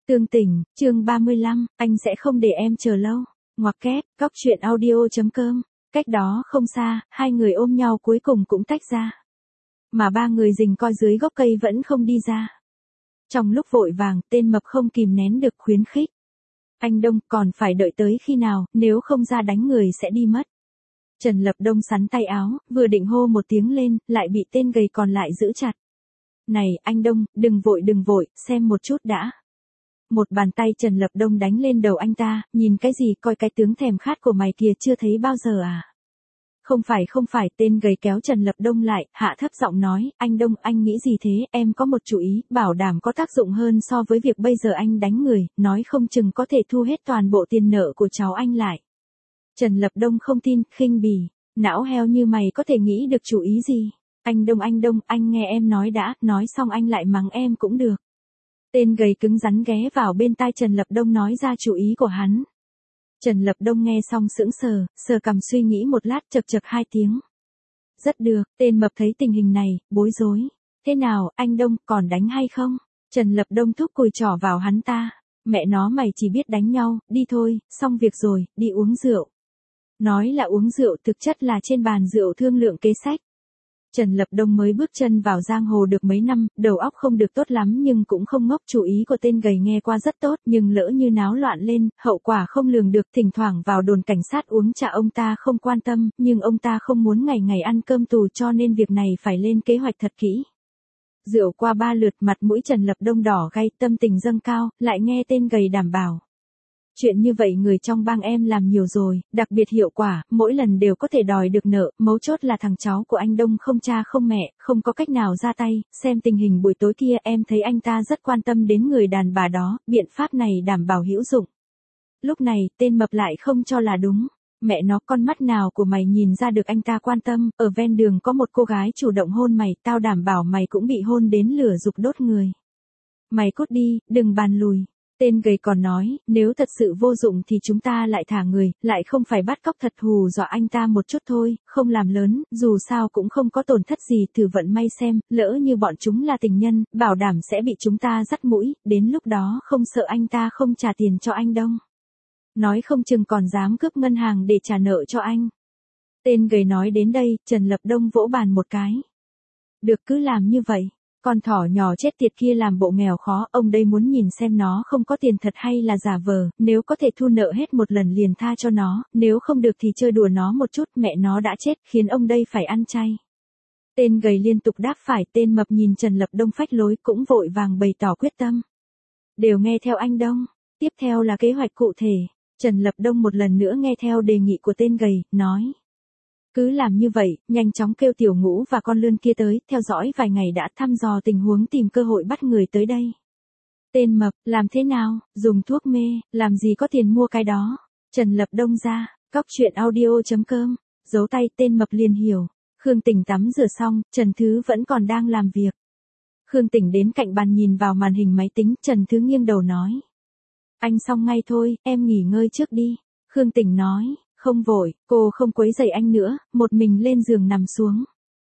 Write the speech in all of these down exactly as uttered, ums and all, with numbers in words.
Tương Tình, chương ba mươi lăm, anh sẽ không để em chờ lâu. Ngoặc kép, góc truyện audio chấm com. Cách đó không xa, hai người ôm nhau cuối cùng cũng tách ra. Mà ba người rình coi dưới gốc cây vẫn không đi ra. Trong lúc vội vàng, tên mập không kìm nén được khuyến khích. Anh Đông còn phải đợi tới khi nào, nếu không ra đánh người sẽ đi mất. Trần Lập Đông sắn tay áo, vừa định hô một tiếng lên, lại bị tên gầy còn lại giữ chặt. Này, anh Đông, đừng vội đừng vội, xem một chút đã. Một bàn tay Trần Lập Đông đánh lên đầu anh ta, nhìn cái gì coi cái tướng thèm khát của mày kìa chưa thấy bao giờ à? Không phải không phải, tên gầy kéo Trần Lập Đông lại, hạ thấp giọng nói, anh Đông anh nghĩ gì thế, em có một chủ ý, bảo đảm có tác dụng hơn so với việc bây giờ anh đánh người, nói không chừng có thể thu hết toàn bộ tiền nợ của cháu anh lại. Trần Lập Đông không tin, khinh bỉ, não heo như mày có thể nghĩ được chủ ý gì? Anh Đông anh Đông, anh nghe em nói đã, nói xong anh lại mắng em cũng được. Tên gầy cứng rắn ghé vào bên tai Trần Lập Đông nói ra chủ ý của hắn. Trần Lập Đông nghe xong sững sờ, sờ cằm suy nghĩ một lát chật chật hai tiếng. Rất được, tên mập thấy tình hình này, bối rối. Thế nào, anh Đông, còn đánh hay không? Trần Lập Đông thúc cùi trỏ vào hắn ta. Mẹ nó mày chỉ biết đánh nhau, đi thôi, xong việc rồi, đi uống rượu. Nói là uống rượu thực chất là trên bàn rượu thương lượng kế sách. Trần Lập Đông mới bước chân vào giang hồ được mấy năm, đầu óc không được tốt lắm nhưng cũng không ngốc, chủ ý của tên gầy nghe qua rất tốt nhưng lỡ như náo loạn lên, hậu quả không lường được, thỉnh thoảng vào đồn cảnh sát uống trà ông ta không quan tâm, nhưng ông ta không muốn ngày ngày ăn cơm tù cho nên việc này phải lên kế hoạch thật kỹ. Rượu qua ba lượt mặt mũi Trần Lập Đông đỏ gay, tâm tình dâng cao, lại nghe tên gầy đảm bảo. Chuyện như vậy người trong bang em làm nhiều rồi, đặc biệt hiệu quả, mỗi lần đều có thể đòi được nợ, mấu chốt là thằng cháu của anh Đông không cha không mẹ, không có cách nào ra tay, xem tình hình buổi tối kia em thấy anh ta rất quan tâm đến người đàn bà đó, biện pháp này đảm bảo hữu dụng. Lúc này, tên mập lại không cho là đúng, mẹ nó con mắt nào của mày nhìn ra được anh ta quan tâm, ở ven đường có một cô gái chủ động hôn mày, tao đảm bảo mày cũng bị hôn đến lửa dục đốt người. Mày cút đi, đừng bàn lùi. Tên gầy còn nói, nếu thật sự vô dụng thì chúng ta lại thả người, lại không phải bắt cóc thật, hù dọa anh ta một chút thôi, không làm lớn, dù sao cũng không có tổn thất gì, thử vận may xem, lỡ như bọn chúng là tình nhân, bảo đảm sẽ bị chúng ta dắt mũi, đến lúc đó không sợ anh ta không trả tiền cho anh Đông. Nói không chừng còn dám cướp ngân hàng để trả nợ cho anh. Tên gầy nói đến đây, Trần Lập Đông vỗ bàn một cái. Được, cứ làm như vậy. Con thỏ nhỏ chết tiệt kia làm bộ nghèo khó, ông đây muốn nhìn xem nó không có tiền thật hay là giả vờ, nếu có thể thu nợ hết một lần liền tha cho nó, nếu không được thì chơi đùa nó một chút, mẹ nó đã chết, khiến ông đây phải ăn chay. Tên gầy liên tục đáp phải, tên mập nhìn Trần Lập Đông phách lối cũng vội vàng bày tỏ quyết tâm. Đều nghe theo anh Đông, tiếp theo là kế hoạch cụ thể, Trần Lập Đông một lần nữa nghe theo đề nghị của tên gầy, nói. Cứ làm như vậy, nhanh chóng kêu Tiểu Ngũ và con lươn kia tới, theo dõi vài ngày đã, thăm dò tình huống tìm cơ hội bắt người tới đây. Tên mập, làm thế nào, dùng thuốc mê, làm gì có tiền mua cái đó. Trần Lập Đông ra, góc truyện audio chấm com, giấu tay, tên mập liền hiểu. Khương Tỉnh tắm rửa xong, Trần Thứ vẫn còn đang làm việc. Khương Tỉnh đến cạnh bàn nhìn vào màn hình máy tính, Trần Thứ nghiêng đầu nói. Anh xong ngay thôi, em nghỉ ngơi trước đi. Khương Tỉnh nói. Không vội, cô không quấy rầy anh nữa, một mình lên giường nằm xuống.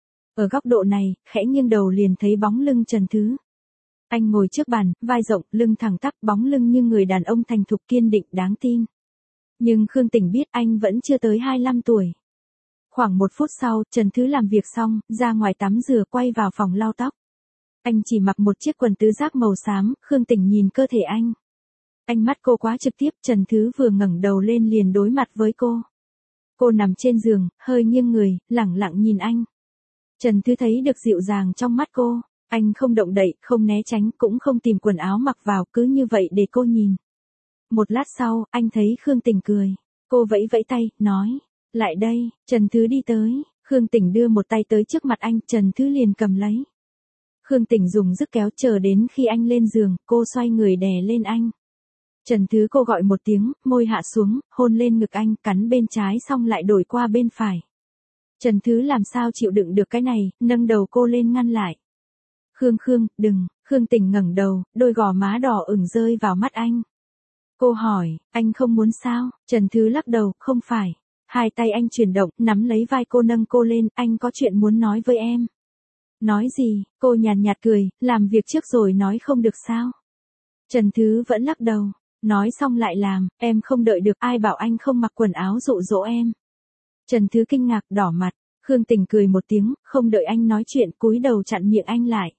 Ở góc độ này, khẽ nghiêng đầu liền thấy bóng lưng Trần Thứ. Anh ngồi trước bàn, vai rộng, lưng thẳng tắp, bóng lưng như người đàn ông thành thục kiên định đáng tin. Nhưng Khương Tỉnh biết anh vẫn chưa tới hai mươi lăm tuổi. Khoảng một phút sau, Trần Thứ làm việc xong, ra ngoài tắm rửa quay vào phòng lau tóc. Anh chỉ mặc một chiếc quần tứ giác màu xám, Khương Tỉnh nhìn cơ thể anh. Ánh mắt cô quá trực tiếp, Trần Thứ vừa ngẩng đầu lên liền đối mặt với cô. Cô nằm trên giường, hơi nghiêng người, lẳng lặng nhìn anh. Trần Thứ thấy được dịu dàng trong mắt cô, anh không động đậy, không né tránh, cũng không tìm quần áo mặc vào, cứ như vậy để cô nhìn. Một lát sau, anh thấy Khương Tỉnh cười. Cô vẫy vẫy tay, nói, lại đây, Trần Thứ đi tới, Khương Tỉnh đưa một tay tới trước mặt anh, Trần Thứ liền cầm lấy. Khương Tỉnh dùng sức kéo chờ đến khi anh lên giường, cô xoay người đè lên anh. Trần Thứ cô gọi một tiếng, môi hạ xuống, hôn lên ngực anh, cắn bên trái xong lại đổi qua bên phải. Trần Thứ làm sao chịu đựng được cái này, nâng đầu cô lên ngăn lại. Khương Khương, đừng, Khương Tỉnh ngẩng đầu, đôi gò má đỏ ửng rơi vào mắt anh. Cô hỏi, anh không muốn sao? Trần Thứ lắc đầu, không phải. Hai tay anh chuyển động, nắm lấy vai cô nâng cô lên, anh có chuyện muốn nói với em. Nói gì? Cô nhàn nhạt cười, làm việc trước rồi nói không được sao? Trần Thứ vẫn lắc đầu, nói xong lại làm, em không đợi được, ai bảo anh không mặc quần áo dụ dỗ em. Trần Thứ kinh ngạc đỏ mặt, Khương Tình cười một tiếng, không đợi anh nói chuyện, cúi đầu chặn miệng anh lại.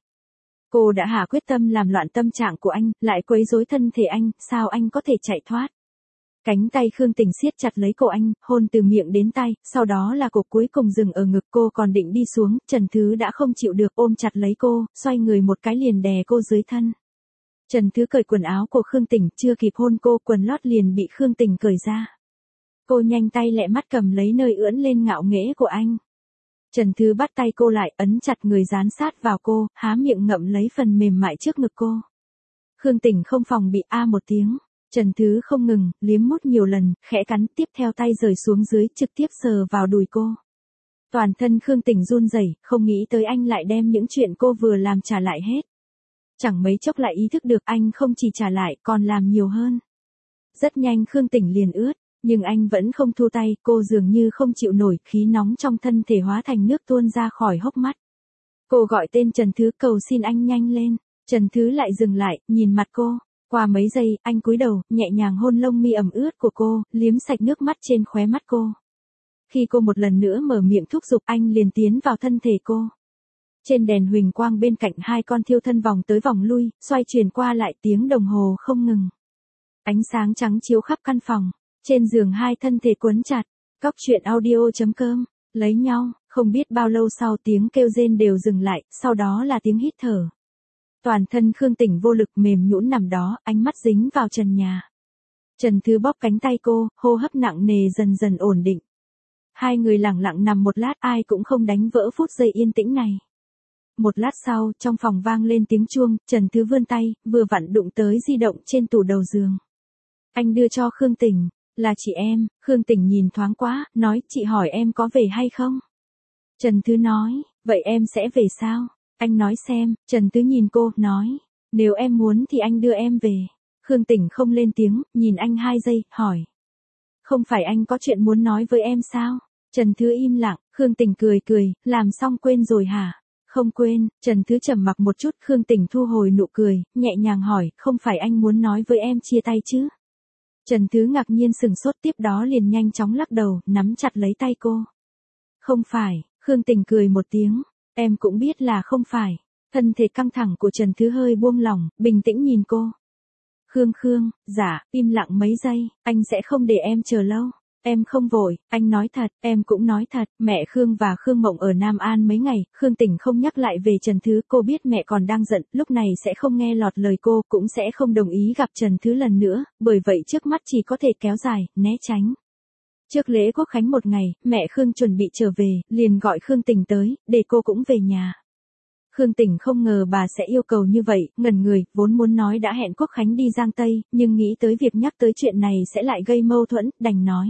Cô đã hạ quyết tâm làm loạn tâm trạng của anh, lại quấy rối thân thể anh, sao anh có thể chạy thoát. Cánh tay Khương Tình siết chặt lấy cổ anh, hôn từ miệng đến tay, sau đó là cổ cuối cùng dừng ở ngực cô, còn định đi xuống, Trần Thứ đã không chịu được, ôm chặt lấy cô, xoay người một cái liền đè cô dưới thân. Trần Thứ cởi quần áo của Khương Tình, chưa kịp hôn cô, quần lót liền bị Khương Tình cởi ra. Cô nhanh tay lẹ mắt cầm lấy nơi ưỡn lên ngạo nghễ của anh. Trần Thứ bắt tay cô lại, ấn chặt người dán sát vào cô, há miệng ngậm lấy phần mềm mại trước ngực cô. Khương Tình không phòng bị a một tiếng. Trần Thứ không ngừng, liếm mút nhiều lần, khẽ cắn, tiếp theo tay rời xuống dưới, trực tiếp sờ vào đùi cô. Toàn thân Khương Tình run rẩy, không nghĩ tới anh lại đem những chuyện cô vừa làm trả lại hết. Chẳng mấy chốc lại ý thức được anh không chỉ trả lại, còn làm nhiều hơn. Rất nhanh Khương Tình liền ướt, nhưng anh vẫn không thu tay, cô dường như không chịu nổi, khí nóng trong thân thể hóa thành nước tuôn ra khỏi hốc mắt. Cô gọi tên Trần Thứ, cầu xin anh nhanh lên. Trần Thứ lại dừng lại, nhìn mặt cô. Qua mấy giây, anh cúi đầu, nhẹ nhàng hôn lông mi ẩm ướt của cô, liếm sạch nước mắt trên khóe mắt cô. Khi cô một lần nữa mở miệng thúc giục, anh liền tiến vào thân thể cô. Trên đèn huỳnh quang bên cạnh hai con thiêu thân vòng tới vòng lui, xoay chuyển qua lại tiếng đồng hồ không ngừng. Ánh sáng trắng chiếu khắp căn phòng, trên giường hai thân thể quấn chặt. Cóc truyện audio chấm com, lấy nhau, không biết bao lâu sau tiếng kêu rên đều dừng lại, sau đó là tiếng hít thở. Toàn thân Khương Tình vô lực mềm nhũn nằm đó, ánh mắt dính vào trần nhà. Trần Thứ bóp cánh tay cô, hô hấp nặng nề dần dần ổn định. Hai người lặng lặng nằm một lát, ai cũng không đánh vỡ phút giây yên tĩnh này. Một lát sau, trong phòng vang lên tiếng chuông, Trần Thứ vươn tay, vừa vặn đụng tới di động trên tủ đầu giường. Anh đưa cho Khương Tình, là chị em. Khương Tình nhìn thoáng qua, nói, chị hỏi em có về hay không? Trần Thứ nói, vậy em sẽ về sao? Anh nói xem. Trần Thứ nhìn cô, nói, nếu em muốn thì anh đưa em về. Khương Tình không lên tiếng, nhìn anh hai giây, hỏi. Không phải anh có chuyện muốn nói với em sao? Trần Thứ im lặng, Khương Tình cười cười, làm xong quên rồi hả? Không quên. Trần Thứ trầm mặc một chút, Khương Tình thu hồi nụ cười, nhẹ nhàng hỏi, không phải anh muốn nói với em chia tay chứ? Trần Thứ ngạc nhiên sừng sốt, tiếp đó liền nhanh chóng lắc đầu, nắm chặt lấy tay cô. Không phải. Khương Tình cười một tiếng. Em cũng biết là không phải. Thân thể căng thẳng của Trần Thứ hơi buông lỏng, bình tĩnh nhìn cô. Khương Khương, dạ, im lặng mấy giây, anh sẽ không để em chờ lâu. Em không vội, anh nói thật, em cũng nói thật, mẹ Khương và Khương Mộng ở Nam An mấy ngày, Khương Tình không nhắc lại về Trần Thứ, cô biết mẹ còn đang giận, lúc này sẽ không nghe lọt lời cô, cũng sẽ không đồng ý gặp Trần Thứ lần nữa, bởi vậy trước mắt chỉ có thể kéo dài, né tránh. Trước lễ Quốc Khánh một ngày, mẹ Khương chuẩn bị trở về, liền gọi Khương Tình tới, để cô cũng về nhà. Khương Tình không ngờ bà sẽ yêu cầu như vậy, ngẩn người, vốn muốn nói đã hẹn Quốc Khánh đi Giang Tây, nhưng nghĩ tới việc nhắc tới chuyện này sẽ lại gây mâu thuẫn, đành nói.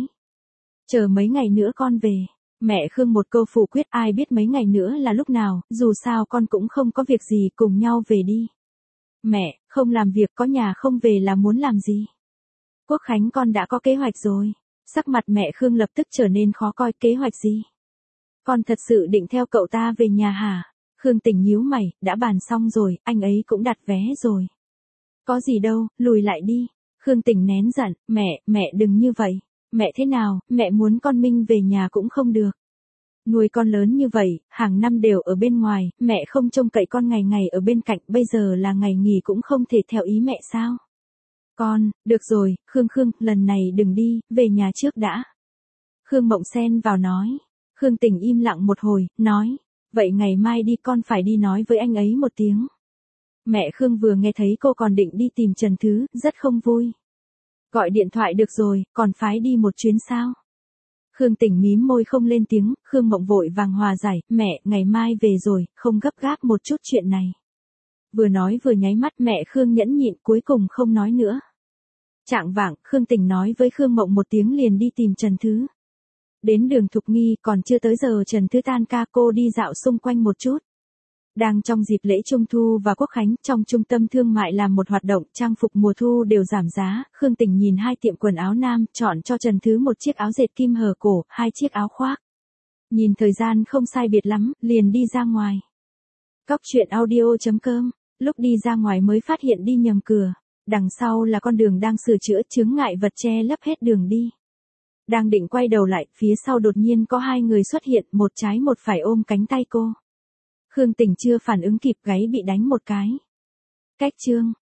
Chờ mấy ngày nữa con về. Mẹ Khương một câu phủ quyết, ai biết mấy ngày nữa là lúc nào, dù sao con cũng không có việc gì, cùng nhau về đi. Mẹ, không làm việc có nhà không về là muốn làm gì? Quốc Khánh con đã có kế hoạch rồi. Sắc mặt mẹ Khương lập tức trở nên khó coi, kế hoạch gì? Con thật sự định theo cậu ta về nhà hả? Khương Tình nhíu mày, đã bàn xong rồi, anh ấy cũng đặt vé rồi. Có gì đâu, lùi lại đi. Khương Tình nén giận, mẹ, mẹ đừng như vậy. Mẹ thế nào, mẹ muốn con Minh về nhà cũng không được. Nuôi con lớn như vậy, hàng năm đều ở bên ngoài, mẹ không trông cậy con ngày ngày ở bên cạnh, bây giờ là ngày nghỉ cũng không thể theo ý mẹ sao? Con, được rồi, Khương Khương, lần này đừng đi, về nhà trước đã. Khương Mộng xen vào nói. Khương Tình im lặng một hồi, nói, vậy ngày mai đi, con phải đi nói với anh ấy một tiếng. Mẹ Khương vừa nghe thấy cô còn định đi tìm Trần Thứ, rất không vui. Gọi điện thoại được rồi, còn phái đi một chuyến sao? Khương Tình mím môi không lên tiếng, Khương Mộng vội vàng hòa giải, mẹ, ngày mai về rồi, không gấp gáp một chút chuyện này. Vừa nói vừa nháy mắt, mẹ Khương nhẫn nhịn, cuối cùng không nói nữa. Trạng vạng, Khương Tình nói với Khương Mộng một tiếng liền đi tìm Trần Thứ. Đến đường Thục Nghi, còn chưa tới giờ Trần Thứ tan ca, cô đi dạo xung quanh một chút. Đang trong dịp lễ Trung Thu và Quốc Khánh, trong trung tâm thương mại làm một hoạt động, trang phục mùa thu đều giảm giá, Khương Tình nhìn hai tiệm quần áo nam, chọn cho Trần Thứ một chiếc áo dệt kim hở cổ, hai chiếc áo khoác. Nhìn thời gian không sai biệt lắm, liền đi ra ngoài. Cóc truyện audio chấm com, lúc đi ra ngoài mới phát hiện đi nhầm cửa. Đằng sau là con đường đang sửa chữa, chướng ngại vật che lấp hết đường đi. Đang định quay đầu lại, phía sau đột nhiên có hai người xuất hiện, một trái một phải ôm cánh tay cô. Khương Tình chưa phản ứng kịp, gáy bị đánh một cái. Cách chương